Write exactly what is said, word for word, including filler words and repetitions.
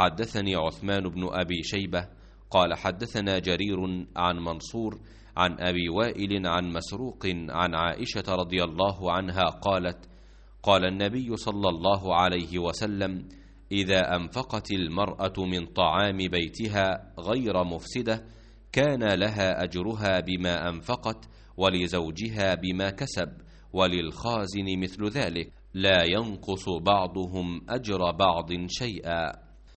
حدثني عثمان بن أبي شيبة قال حدثنا جرير عن منصور عن أبي وائل عن مسروق عن عائشة رضي الله عنها قالت قال النبي صلى الله عليه وسلم إذا أنفقت المرأة من طعام بيتها غير مفسدة كان لها أجرها بما أنفقت ولزوجها بما كسب وللخازن مثل ذلك لا ينقص بعضهم أجر بعض شيئا.